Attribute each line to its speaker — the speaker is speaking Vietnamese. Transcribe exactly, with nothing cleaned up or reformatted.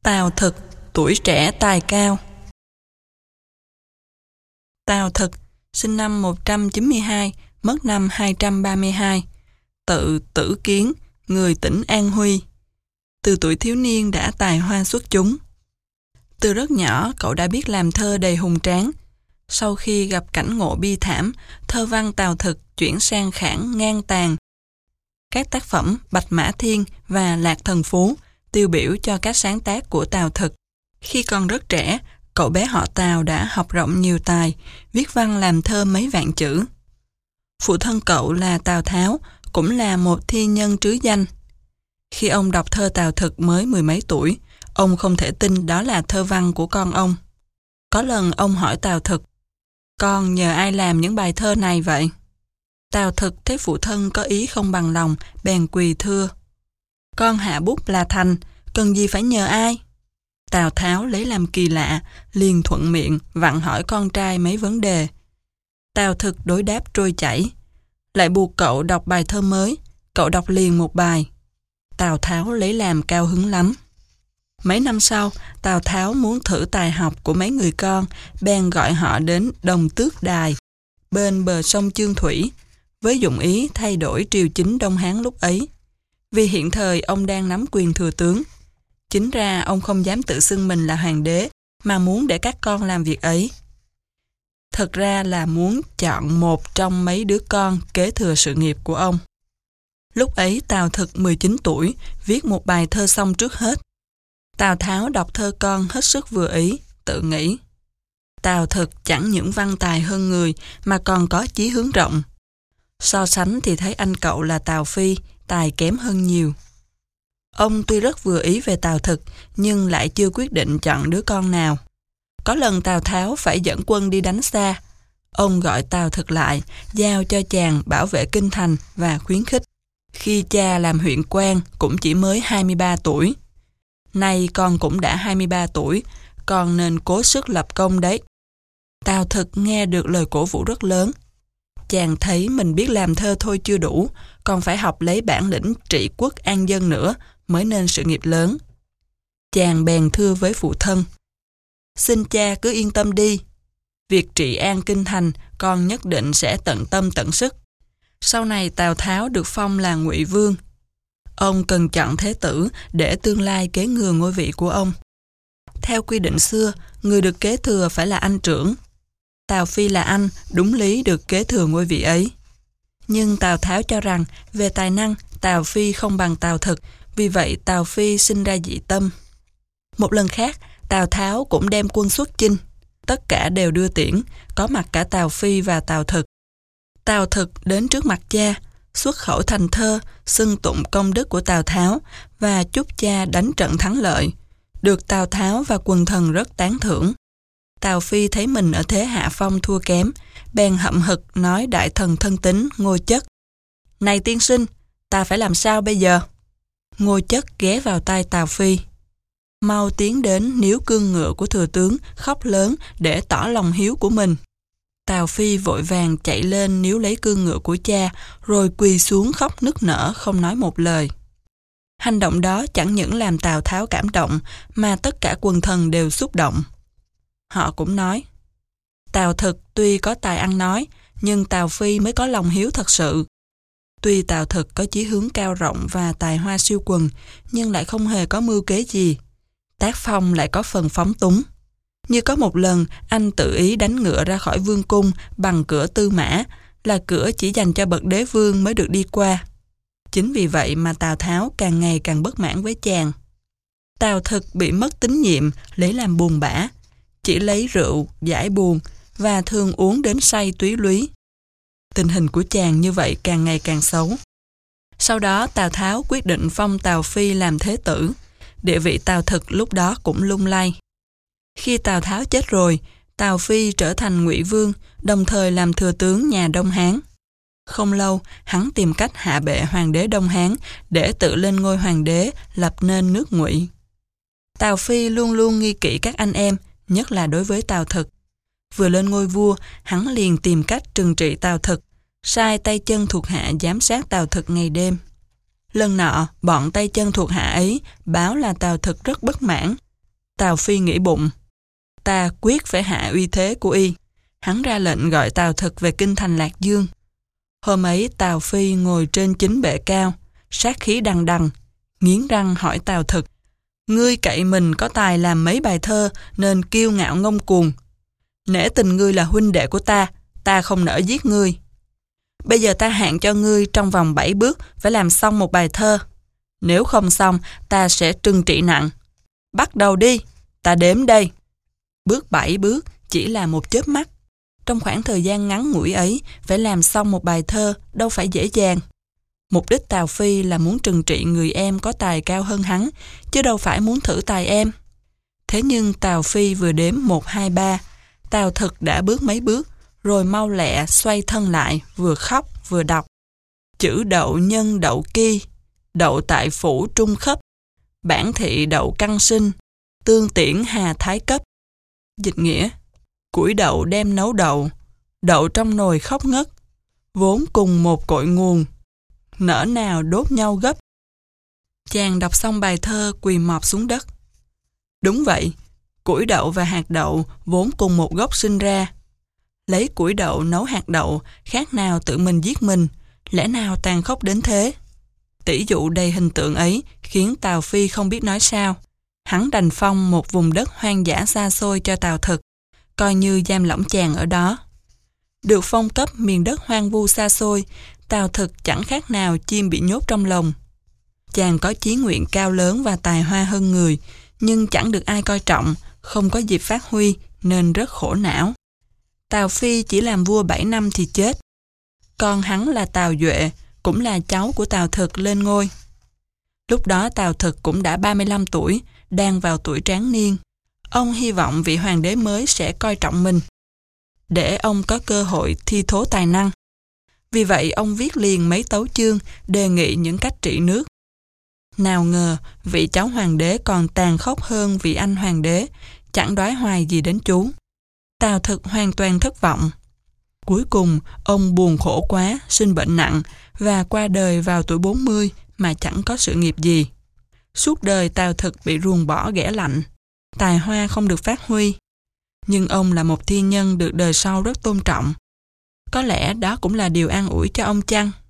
Speaker 1: Tào Thực, tuổi trẻ tài cao. Tào Thực, sinh năm một trăm chín mươi hai, mất năm hai trăm ba mươi hai, tự Tử Kiến, người tỉnh An Huy. Từ tuổi thiếu niên đã tài hoa xuất chúng. Từ rất nhỏ, cậu đã biết làm thơ đầy hùng tráng. Sau khi gặp cảnh ngộ bi thảm, thơ văn Tào Thực chuyển sang khảng ngang tàn. Các tác phẩm Bạch Mã Thiên và Lạc Thần Phú tiêu biểu cho các sáng tác của Tào Thực. Khi còn rất trẻ, cậu bé họ Tào đã học rộng nhiều tài, viết văn làm thơ mấy vạn chữ. Phụ thân cậu là Tào Tháo, cũng là một thi nhân trứ danh. Khi ông đọc thơ Tào Thực mới mười mấy tuổi, ông không thể tin đó là thơ văn của con ông. Có lần ông hỏi Tào Thực, con nhờ ai làm những bài thơ này vậy? Tào Thực thấy phụ thân có ý không bằng lòng, bèn quỳ thưa. Con hạ bút là thành, cần gì phải nhờ ai? Tào Tháo lấy làm kỳ lạ, liền thuận miệng vặn hỏi con trai mấy vấn đề. Tào Thực đối đáp trôi chảy, lại buộc cậu đọc bài thơ mới, cậu đọc liền một bài. Tào Tháo lấy làm cao hứng lắm. Mấy năm sau, Tào Tháo muốn thử tài học của mấy người con, bèn gọi họ đến Đồng Tước Đài, bên bờ sông Chương Thủy, với dụng ý thay đổi triều chính Đông Hán lúc ấy. Vì hiện thời ông đang nắm quyền thừa tướng. Chính ra ông không dám tự xưng mình là hoàng đế, mà muốn để các con làm việc ấy. Thật ra là muốn chọn một trong mấy đứa con kế thừa sự nghiệp của ông. Lúc ấy Tào Thực mười chín tuổi, viết một bài thơ xong trước hết. Tào Tháo đọc thơ con hết sức vừa ý, tự nghĩ. Tào Thực chẳng những văn tài hơn người, mà còn có chí hướng rộng. So sánh thì thấy anh cậu là Tào Phi, tài kém hơn nhiều. Ông tuy rất vừa ý về Tào Thực, nhưng lại chưa quyết định chọn đứa con nào. Có lần Tào Tháo phải dẫn quân đi đánh xa. Ông gọi Tào Thực lại, giao cho chàng bảo vệ kinh thành và khuyến khích. Khi cha làm huyện quan cũng chỉ mới hai mươi ba tuổi. Nay con cũng đã hai mươi ba tuổi, con nên cố sức lập công đấy. Tào Thực nghe được lời cổ vũ rất lớn. Chàng thấy mình biết làm thơ thôi chưa đủ, còn phải học lấy bản lĩnh trị quốc an dân nữa mới nên sự nghiệp lớn. Chàng bèn thưa với phụ thân, xin cha cứ yên tâm đi, việc trị an kinh thành con nhất định sẽ tận tâm tận sức. Sau này Tào Tháo được phong là Ngụy Vương. Ông cần chọn thế tử để tương lai kế thừa ngôi vị của ông. Theo quy định xưa, người được kế thừa phải là anh trưởng. Tào Phi là anh, đúng lý được kế thừa ngôi vị ấy. Nhưng Tào Tháo cho rằng về tài năng, Tào Phi không bằng Tào Thực, vì vậy Tào Phi sinh ra dị tâm. Một lần khác, Tào Tháo cũng đem quân xuất chinh. Tất cả đều đưa tiễn, có mặt cả Tào Phi và Tào Thực. Tào Thực đến trước mặt cha, xuất khẩu thành thơ, xưng tụng công đức của Tào Tháo và chúc cha đánh trận thắng lợi. Được Tào Tháo và quần thần rất tán thưởng. Tào Phi thấy mình ở thế hạ phong thua kém, bèn hậm hực nói đại thần thân tín Ngô Chất. Này tiên sinh, ta phải làm sao bây giờ? Ngô Chất ghé vào tai Tào Phi. Mau tiến đến níu cương ngựa của thừa tướng, khóc lớn để tỏ lòng hiếu của mình. Tào Phi vội vàng chạy lên níu lấy cương ngựa của cha, rồi quỳ xuống khóc nức nở không nói một lời. Hành động đó chẳng những làm Tào Tháo cảm động, mà tất cả quần thần đều xúc động. Họ cũng nói, Tào Thực tuy có tài ăn nói, nhưng Tào Phi mới có lòng hiếu thật sự. Tuy Tào Thực có chí hướng cao rộng và tài hoa siêu quần, nhưng lại không hề có mưu kế gì. Tác phong lại có phần phóng túng. Như có một lần, anh tự ý đánh ngựa ra khỏi vương cung bằng cửa Tư Mã, là cửa chỉ dành cho bậc đế vương mới được đi qua. Chính vì vậy mà Tào Tháo càng ngày càng bất mãn với chàng. Tào Thực bị mất tín nhiệm, lấy làm buồn bã, chỉ lấy rượu, giải buồn và thường uống đến say túy lúy. Tình hình của chàng như vậy càng ngày càng xấu. Sau đó Tào Tháo quyết định phong Tào Phi làm thế tử. Địa vị Tào Thực lúc đó cũng lung lay. Khi Tào Tháo chết rồi, Tào Phi trở thành Ngụy Vương, đồng thời làm thừa tướng nhà Đông Hán. Không lâu, hắn tìm cách hạ bệ hoàng đế Đông Hán để tự lên ngôi hoàng đế, lập nên nước Ngụy. Tào Phi luôn luôn nghi kỵ các anh em, nhất là đối với Tào Thực. Vừa lên ngôi vua, hắn liền tìm cách trừng trị Tào Thực, sai tay chân thuộc hạ giám sát Tào Thực ngày đêm. Lần nọ, bọn tay chân thuộc hạ ấy báo là Tào Thực rất bất mãn, Tào Phi nghĩ bụng, ta quyết phải hạ uy thế của y. Hắn ra lệnh gọi Tào Thực về kinh thành Lạc Dương. Hôm ấy Tào Phi ngồi trên chính bệ cao, sát khí đằng đằng, nghiến răng hỏi Tào Thực, ngươi cậy mình có tài làm mấy bài thơ nên kiêu ngạo ngông cuồng. Nể tình ngươi là huynh đệ của ta, ta không nỡ giết ngươi. Bây giờ ta hạn cho ngươi trong vòng bảy bước phải làm xong một bài thơ. Nếu không xong, ta sẽ trừng trị nặng. Bắt đầu đi, ta đếm đây. Bước bảy bước chỉ là một chớp mắt. Trong khoảng thời gian ngắn ngủi ấy, phải làm xong một bài thơ đâu phải dễ dàng. Mục đích Tào Phi là muốn trừng trị người em có tài cao hơn hắn, chứ đâu phải muốn thử tài em. Thế nhưng Tào Phi vừa đếm một, hai, ba, Tào Thực đã bước mấy bước, rồi mau lẹ xoay thân lại, vừa khóc vừa đọc. Chữ đậu nhân đậu ki, đậu tại phủ trung khấp, bản thị đậu căn sinh, tương tiễn hà thái cấp. Dịch nghĩa, củi đậu đem nấu đậu, đậu trong nồi khóc ngất, vốn cùng một cội nguồn, nỡ nào đốt nhau gấp. Chàng đọc xong bài thơ quỳ mọp xuống đất. Đúng vậy, củi đậu và hạt đậu vốn cùng một gốc sinh ra. Lấy củi đậu nấu hạt đậu khác nào tự mình giết mình, lẽ nào tàn khốc đến thế. Tỷ dụ đầy hình tượng ấy khiến Tào Phi không biết nói sao. Hắn đành phong một vùng đất hoang dã xa xôi cho Tào Thực, coi như giam lỏng chàng ở đó. Được phong cấp miền đất hoang vu xa xôi, Tào Thực chẳng khác nào chim bị nhốt trong lồng. Chàng có chí nguyện cao lớn và tài hoa hơn người, nhưng chẳng được ai coi trọng, không có dịp phát huy nên rất khổ não. Tào Phi chỉ làm vua bảy năm thì chết. Con hắn là Tào Duệ, cũng là cháu của Tào Thực lên ngôi. Lúc đó Tào Thực cũng đã ba mươi lăm tuổi, đang vào tuổi tráng niên. Ông hy vọng vị hoàng đế mới sẽ coi trọng mình, để ông có cơ hội thi thố tài năng. Vì vậy ông viết liền mấy tấu chương đề nghị những cách trị nước. Nào ngờ vị cháu hoàng đế còn tàn khốc hơn vị anh hoàng đế, chẳng đoái hoài gì đến chú. Tào Thực hoàn toàn thất vọng. Cuối cùng ông buồn khổ quá, sinh bệnh nặng và qua đời vào tuổi bốn mươi mà chẳng có sự nghiệp gì. Suốt đời Tào Thực bị ruồng bỏ ghẻ lạnh, tài hoa không được phát huy. Nhưng ông là một thiên nhân được đời sau rất tôn trọng. Có lẽ đó cũng là điều an ủi cho ông chăng?